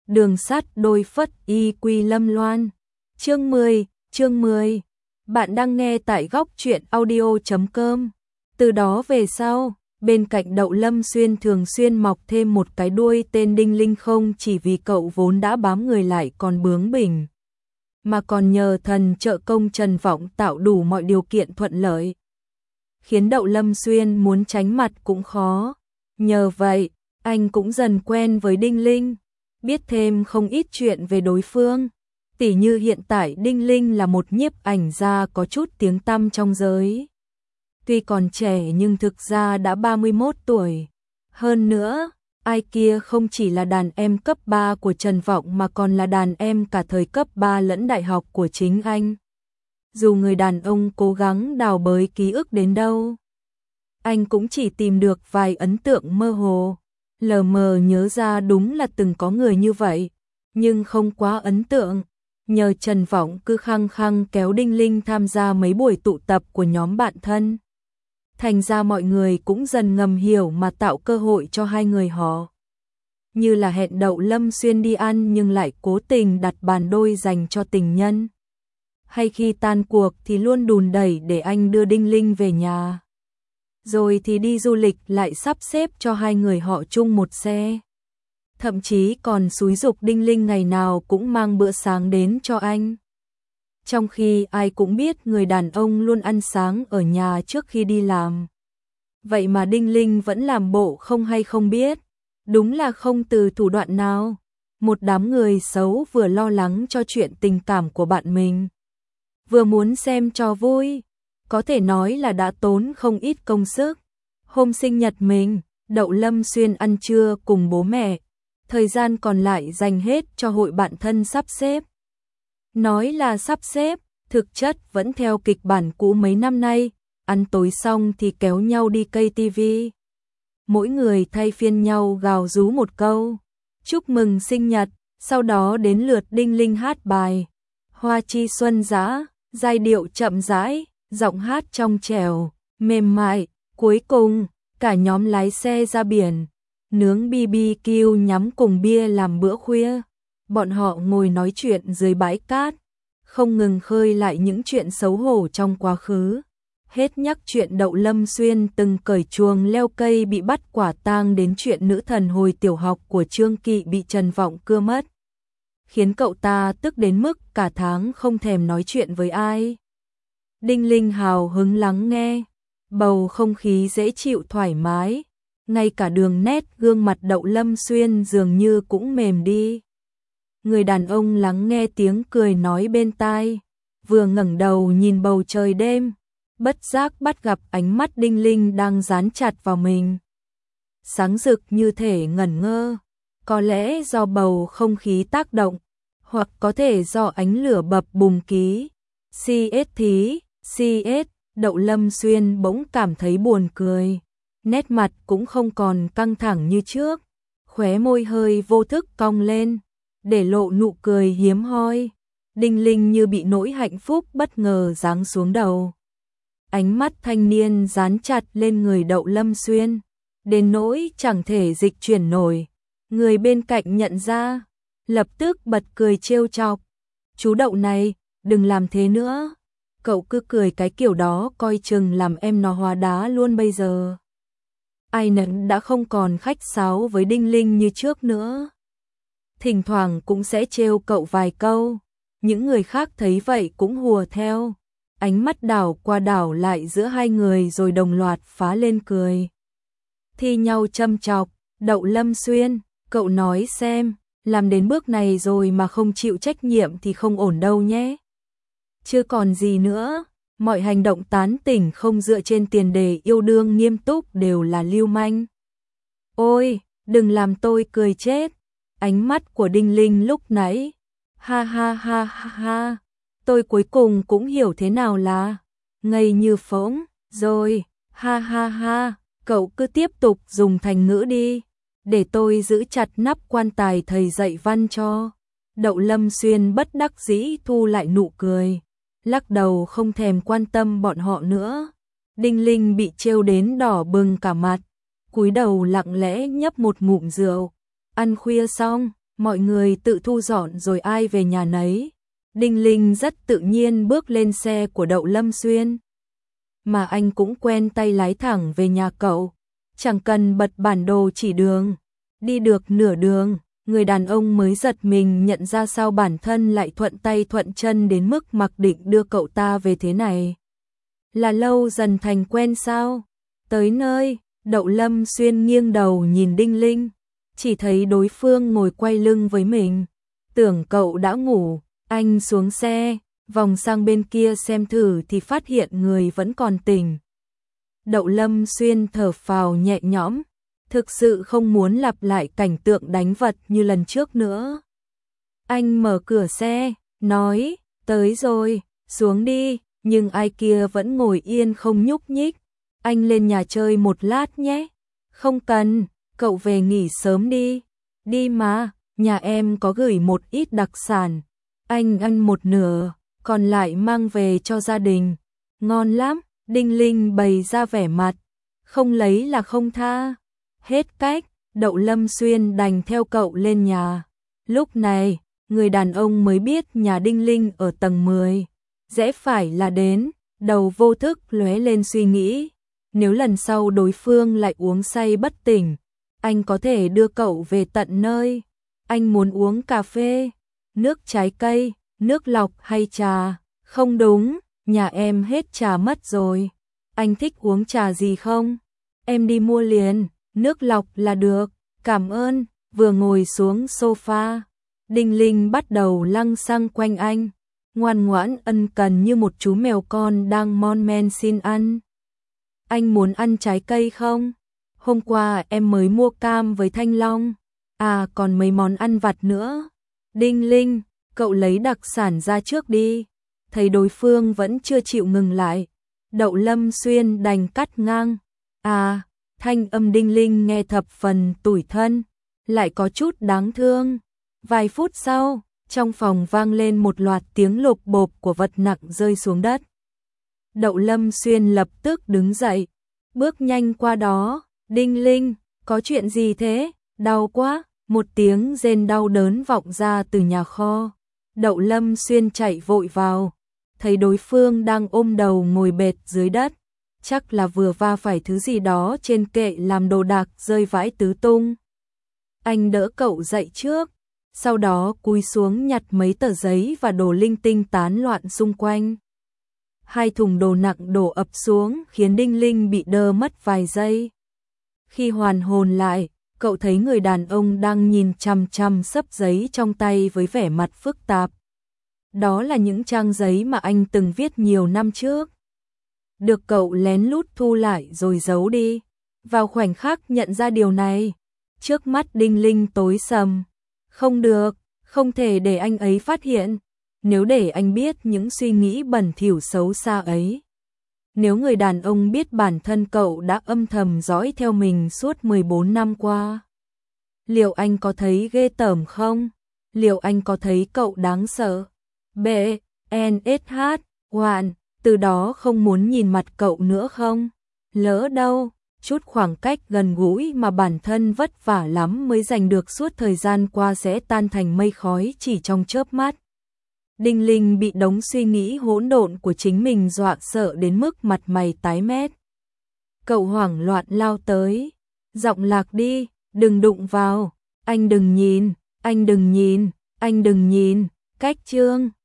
Đường sắt đôi phất y quy lâm loan. Chương 10. Bạn đang nghe tại góc truyện audio.com. Từ đó về sau, bên cạnh Đậu Lâm Xuyên thường xuyên mọc thêm một cái đuôi tên Đinh Linh, không chỉ vì cậu vốn đã bám người lại còn bướng bỉnh, mà còn nhờ thần trợ công Trần Vọng tạo đủ mọi điều kiện thuận lợi, khiến Đậu Lâm Xuyên muốn tránh mặt cũng khó. Nhờ vậy, anh cũng dần quen với Đinh Linh, biết thêm không ít chuyện về đối phương. Tỉ như hiện tại Đinh Linh là một nhiếp ảnh gia có chút tiếng tăm trong giới. Tuy còn trẻ nhưng thực ra đã 31 tuổi. Hơn nữa, ai kia không chỉ là đàn em cấp 3 của Trần Vọng mà còn là đàn em cả thời cấp 3 lẫn đại học của chính anh. Dù người đàn ông cố gắng đào bới ký ức đến đâu, anh cũng chỉ tìm được vài ấn tượng mơ hồ. Lờ mờ nhớ ra đúng là từng có người như vậy, nhưng không quá ấn tượng. Nhờ Trần Vọng cứ khăng khăng kéo Đinh Linh tham gia mấy buổi tụ tập của nhóm bạn thân, thành ra mọi người cũng dần ngầm hiểu mà tạo cơ hội cho hai người họ. Như là hẹn Đậu Lâm Xuyên đi ăn nhưng lại cố tình đặt bàn đôi dành cho tình nhân. Hay khi tan cuộc thì luôn đùn đẩy để anh đưa Đinh Linh về nhà. Rồi thì đi du lịch lại sắp xếp cho hai người họ chung một xe. Thậm chí còn xúi giục Đinh Linh ngày nào cũng mang bữa sáng đến cho anh. Trong khi ai cũng biết người đàn ông luôn ăn sáng ở nhà trước khi đi làm. Vậy mà Đinh Linh vẫn làm bộ không hay không biết. Đúng là không từ thủ đoạn nào. Một đám người xấu vừa lo lắng cho chuyện tình cảm của bạn mình, vừa muốn xem trò vui. Có thể nói là đã tốn không ít công sức. Hôm sinh nhật mình, Đậu Lâm Xuyên ăn trưa cùng bố mẹ. Thời gian còn lại dành hết cho hội bạn thân sắp xếp. Nói là sắp xếp, thực chất vẫn theo kịch bản cũ mấy năm nay. Ăn tối xong thì kéo nhau đi cây tivi. Mỗi người thay phiên nhau gào rú một câu chúc mừng sinh nhật. Sau đó đến lượt Đinh Linh hát bài Hoa Chi Xuân Dã, giai điệu chậm rãi, giọng hát trong trẻo, mềm mại. Cuối cùng, cả nhóm lái xe ra biển, nướng BBQ nhắm cùng bia làm bữa khuya. Bọn họ ngồi nói chuyện dưới bãi cát, không ngừng khơi lại những chuyện xấu hổ trong quá khứ. Hết nhắc chuyện Đậu Lâm Xuyên từng cởi chuồng leo cây bị bắt quả tang đến chuyện nữ thần hồi tiểu học của Trương Kỵ bị Trần Vọng cưa mất, khiến cậu ta tức đến mức cả tháng không thèm nói chuyện với ai. Đinh Linh hào hứng lắng nghe, bầu không khí dễ chịu thoải mái, ngay cả đường nét gương mặt Đậu Lâm Xuyên dường như cũng mềm đi. Người đàn ông lắng nghe tiếng cười nói bên tai, vừa ngẩng đầu nhìn bầu trời đêm, bất giác bắt gặp ánh mắt Đinh Linh đang dán chặt vào mình. Sáng rực như thể ngẩn ngơ, có lẽ do bầu không khí tác động, hoặc có thể do ánh lửa bập bùng ký. CS, Đậu Lâm Xuyên bỗng cảm thấy buồn cười, nét mặt cũng không còn căng thẳng như trước, khóe môi hơi vô thức cong lên, để lộ nụ cười hiếm hoi. Đinh Linh như bị nỗi hạnh phúc bất ngờ giáng xuống đầu. Ánh mắt thanh niên dán chặt lên người Đậu Lâm Xuyên, đến nỗi chẳng thể dịch chuyển nổi. Người bên cạnh nhận ra, lập tức bật cười trêu chọc. Chú Đậu này, đừng làm thế nữa. Cậu cứ cười cái kiểu đó coi chừng làm em nó hóa đá luôn bây giờ. Ai nấy đã không còn khách sáo với Đinh Linh như trước nữa. Thỉnh thoảng cũng sẽ trêu cậu vài câu. Những người khác thấy vậy cũng hùa theo. Ánh mắt đảo qua đảo lại giữa hai người rồi đồng loạt phá lên cười. Thi nhau châm chọc, Đậu Lâm Xuyên, cậu nói xem, làm đến bước này rồi mà không chịu trách nhiệm thì không ổn đâu nhé. Chưa còn gì nữa, mọi hành động tán tỉnh không dựa trên tiền đề yêu đương nghiêm túc đều là lưu manh. Ôi, đừng làm tôi cười chết. Ánh mắt của Đinh Linh lúc nãy, ha ha ha ha ha, tôi cuối cùng cũng hiểu thế nào là ngây như phỗng rồi, ha ha ha, cậu cứ tiếp tục dùng thành ngữ đi, để tôi giữ chặt nắp quan tài thầy dạy văn cho. Đậu Lâm Xuyên bất đắc dĩ thu lại nụ cười, lắc đầu không thèm quan tâm bọn họ nữa. Đinh Linh bị trêu đến đỏ bừng cả mặt, cúi đầu lặng lẽ nhấp một ngụm rượu. Ăn khuya xong, mọi người tự thu dọn rồi ai về nhà nấy. Đinh Linh rất tự nhiên bước lên xe của Đậu Lâm Xuyên. Mà anh cũng quen tay lái thẳng về nhà cậu, chẳng cần bật bản đồ chỉ đường. Đi được nửa đường, người đàn ông mới giật mình nhận ra sao bản thân lại thuận tay thuận chân đến mức mặc định đưa cậu ta về thế này. Là lâu dần thành quen sao? Tới nơi, Đậu Lâm Xuyên nghiêng đầu nhìn Đinh Linh, chỉ thấy đối phương ngồi quay lưng với mình. Tưởng cậu đã ngủ, anh xuống xe, vòng sang bên kia xem thử thì phát hiện người vẫn còn tỉnh. Đậu Lâm Xuyên thở phào nhẹ nhõm, thực sự không muốn lặp lại cảnh tượng đánh vật như lần trước nữa. Anh mở cửa xe, nói, tới rồi, xuống đi, nhưng ai kia vẫn ngồi yên không nhúc nhích. Anh lên nhà chơi một lát nhé. Không cần, cậu về nghỉ sớm đi. Đi mà, nhà em có gửi một ít đặc sản. Anh ăn một nửa, còn lại mang về cho gia đình. Ngon lắm, Đinh Linh bày ra vẻ mặt. Không lấy là không tha. Hết cách, Đậu Lâm Xuyên đành theo cậu lên nhà. Lúc này, người đàn ông mới biết nhà Đinh Linh ở tầng 10. Rẽ phải là đến, đầu vô thức lóe lên suy nghĩ. Nếu lần sau đối phương lại uống say bất tỉnh, anh có thể đưa cậu về tận nơi. Anh muốn uống cà phê, nước trái cây, nước lọc hay trà? Không đúng, nhà em hết trà mất rồi. Anh thích uống trà gì không? Em đi mua liền, nước lọc là được, cảm ơn. Vừa ngồi xuống sofa, Đinh Linh bắt đầu lăng xăng quanh anh, ngoan ngoãn ân cần như một chú mèo con đang mon men xin ăn. Anh muốn ăn trái cây không? Hôm qua em mới mua cam với thanh long. À còn mấy món ăn vặt nữa. Đinh Linh, cậu lấy đặc sản ra trước đi. Thấy đối phương vẫn chưa chịu ngừng lại, Đậu Lâm Xuyên đành cắt ngang. À, thanh âm Đinh Linh nghe thập phần tủi thân, lại có chút đáng thương. Vài phút sau, trong phòng vang lên một loạt tiếng lộp bộp của vật nặng rơi xuống đất. Đậu Lâm Xuyên lập tức đứng dậy, bước nhanh qua đó. Đinh Linh, có chuyện gì thế? Đau quá. Một tiếng rên đau đớn vọng ra từ nhà kho. Đậu Lâm Xuyên chạy vội vào, thấy đối phương đang ôm đầu ngồi bệt dưới đất. Chắc là vừa va phải thứ gì đó trên kệ làm đồ đạc rơi vãi tứ tung. Anh đỡ cậu dậy trước, sau đó cúi xuống nhặt mấy tờ giấy và đồ linh tinh tán loạn xung quanh. Hai thùng đồ nặng đổ ập xuống khiến Đinh Linh bị đơ mất vài giây. Khi hoàn hồn lại, cậu thấy người đàn ông đang nhìn chằm chằm xấp giấy trong tay với vẻ mặt phức tạp. Đó là những trang giấy mà anh từng viết nhiều năm trước. Được cậu lén lút thu lại rồi giấu đi. Vào khoảnh khắc nhận ra điều này, trước mắt Đinh Linh tối sầm. Không được, không thể để anh ấy phát hiện. Nếu để anh biết những suy nghĩ bẩn thỉu xấu xa ấy. Nếu người đàn ông biết bản thân cậu đã âm thầm dõi theo mình suốt 14 năm qua, liệu anh có thấy ghê tởm không? Liệu anh có thấy cậu đáng sợ? B.N.S.H. Hoạn, từ đó không muốn nhìn mặt cậu nữa không? Lỡ đâu, chút khoảng cách gần gũi mà bản thân vất vả lắm mới giành được suốt thời gian qua sẽ tan thành mây khói chỉ trong chớp mắt. Đinh Linh bị đống suy nghĩ hỗn độn của chính mình dọa sợ đến mức mặt mày tái mét. Cậu hoảng loạn lao tới, giọng lạc đi, đừng đụng vào, anh đừng nhìn, anh đừng nhìn, anh đừng nhìn. Cách chương